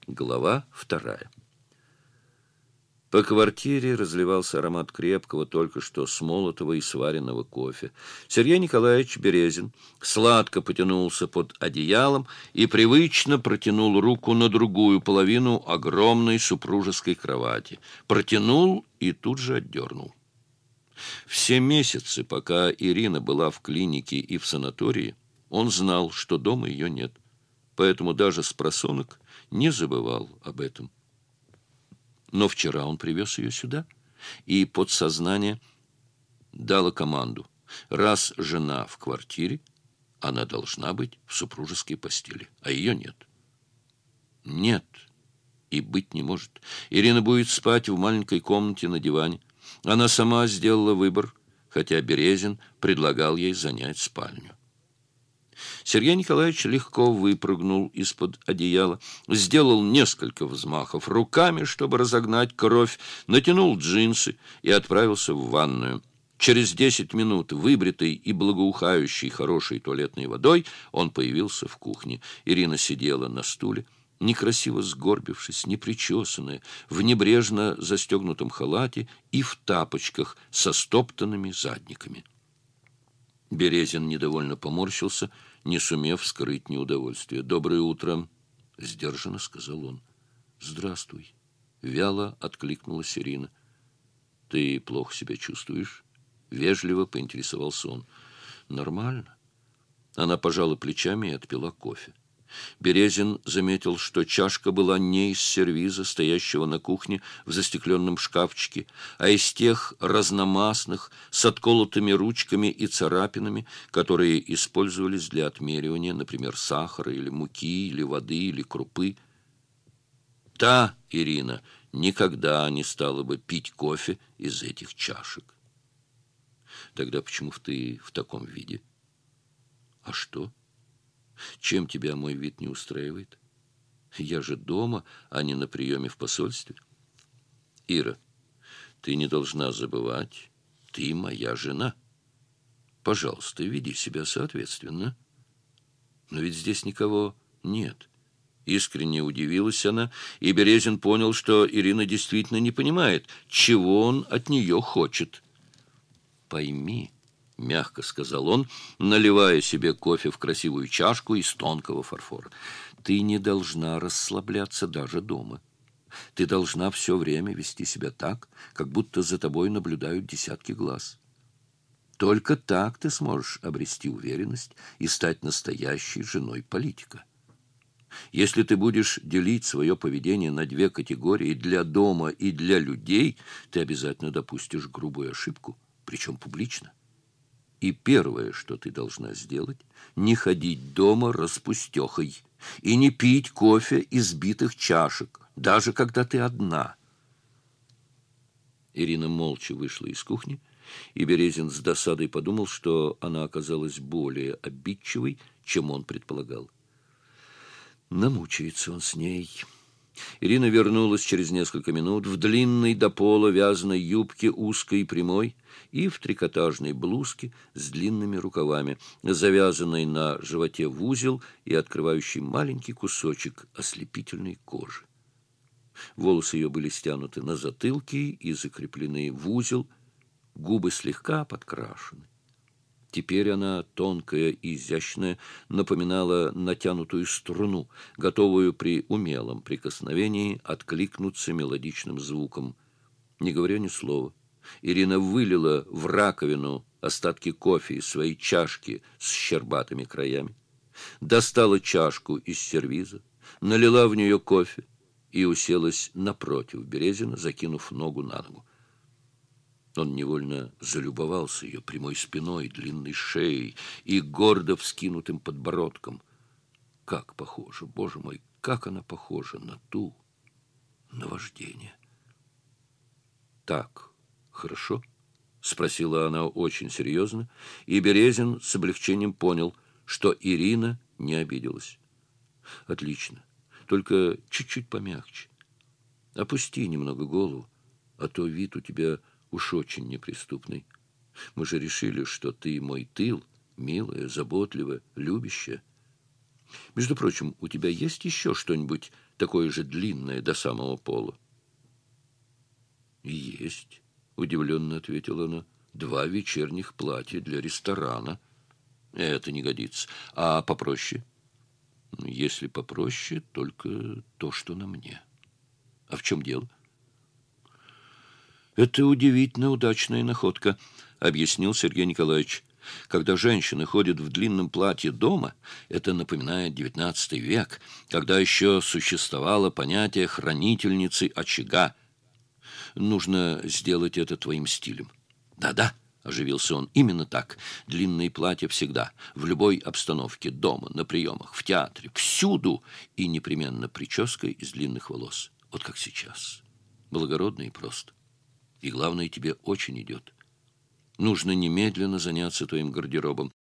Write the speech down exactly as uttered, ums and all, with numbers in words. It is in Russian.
Глава вторая. По квартире разливался аромат крепкого, только что смолотого и сваренного кофе. Сергей Николаевич Березин сладко потянулся под одеялом и привычно протянул руку на другую половину огромной супружеской кровати. Протянул и тут же отдернул. Все месяцы, пока Ирина была в клинике и в санатории, он знал, что дома ее нет. Поэтому даже спросонок не забывал об этом. Но вчера он привез ее сюда, и подсознание дало команду. Раз жена в квартире, она должна быть в супружеской постели, а ее нет. Нет, и быть не может. Ирина будет спать в маленькой комнате на диване. Она сама сделала выбор, хотя Березин предлагал ей занять спальню. Сергей Николаевич легко выпрыгнул из-под одеяла, сделал несколько взмахов руками, чтобы разогнать кровь, натянул джинсы и отправился в ванную. Через десять минут, выбритый и благоухающий хорошей туалетной водой, он появился в кухне. Ирина сидела на стуле, некрасиво сгорбившись, непричесанная, в небрежно застегнутом халате и в тапочках со стоптанными задниками. Березин недовольно поморщился, не сумев скрыть неудовольствие. «Доброе утро», — сдержанно сказал он. «Здравствуй», — вяло откликнулась Ирина. «Ты плохо себя чувствуешь?» — вежливо поинтересовался он. «Нормально». Она пожала плечами и отпила кофе. Березин заметил, что чашка была не из сервиза, стоящего на кухне в застекленном шкафчике, а из тех разномастных, с отколотыми ручками и царапинами, которые использовались для отмеривания, например, сахара или муки, или воды, или крупы. Та Ирина никогда не стала бы пить кофе из этих чашек. Тогда почему ты в таком виде? А что? Чем тебя мой вид не устраивает? Я же дома, а не на приеме в посольстве. Ира, ты не должна забывать, ты моя жена. Пожалуйста, веди себя соответственно. Но ведь здесь никого нет. Искренне удивилась она, и Березин понял, что Ирина действительно не понимает, чего он от нее хочет. Пойми, — мягко сказал он, наливая себе кофе в красивую чашку из тонкого фарфора. «Ты не должна расслабляться даже дома. Ты должна все время вести себя так, как будто за тобой наблюдают десятки глаз. Только так ты сможешь обрести уверенность и стать настоящей женой политика. Если ты будешь делить свое поведение на две категории, для дома и для людей, ты обязательно допустишь грубую ошибку, причем публично. И первое, что ты должна сделать, не ходить дома распустехой и не пить кофе из битых чашек, даже когда ты одна». Ирина молча вышла из кухни, и Березин с досадой подумал, что она оказалась более обидчивой, чем он предполагал. Намучается он с ней. Ирина вернулась через несколько минут в длинной до пола вязаной юбке, узкой и прямой, и в трикотажной блузке с длинными рукавами, завязанной на животе в узел и открывающей маленький кусочек ослепительной кожи. Волосы ее были стянуты на затылке и закреплены в узел, губы слегка подкрашены. Теперь она, тонкая и изящная, напоминала натянутую струну, готовую при умелом прикосновении откликнуться мелодичным звуком. Не говоря ни слова, Ирина вылила в раковину остатки кофе из своей чашки с щербатыми краями, достала чашку из сервиза, налила в нее кофе и уселась напротив Березина, закинув ногу на ногу. Он невольно залюбовался ее прямой спиной, длинной шеей и гордо вскинутым подбородком. Как похоже, боже мой, как она похожа на ту, наваждение. «Так, хорошо?» — спросила она очень серьезно, и Березин с облегчением понял, что Ирина не обиделась. «Отлично, только чуть-чуть помягче. Опусти немного голову, а то вид у тебя уж очень неприступный. Мы же решили, что ты мой тыл, милая, заботливая, любящая». Между прочим, у тебя есть еще что-нибудь такое же длинное до самого пола? Есть, удивленно ответила она. Два вечерних платья для ресторана. Это не годится. А попроще? Если попроще, только то, что на мне. А в чем дело? Это удивительно удачная находка, объяснил Сергей Николаевич. Когда женщины ходят в длинном платье дома, это напоминает девятнадцатый век, когда еще существовало понятие хранительницы очага. Нужно сделать это твоим стилем. Да-да, оживился он, именно так. Длинные платья всегда, в любой обстановке, дома, на приемах, в театре, всюду, и непременно прической из длинных волос. Вот как сейчас. Благородно и просто. И главное, тебе очень идет. Нужно немедленно заняться твоим гардеробом.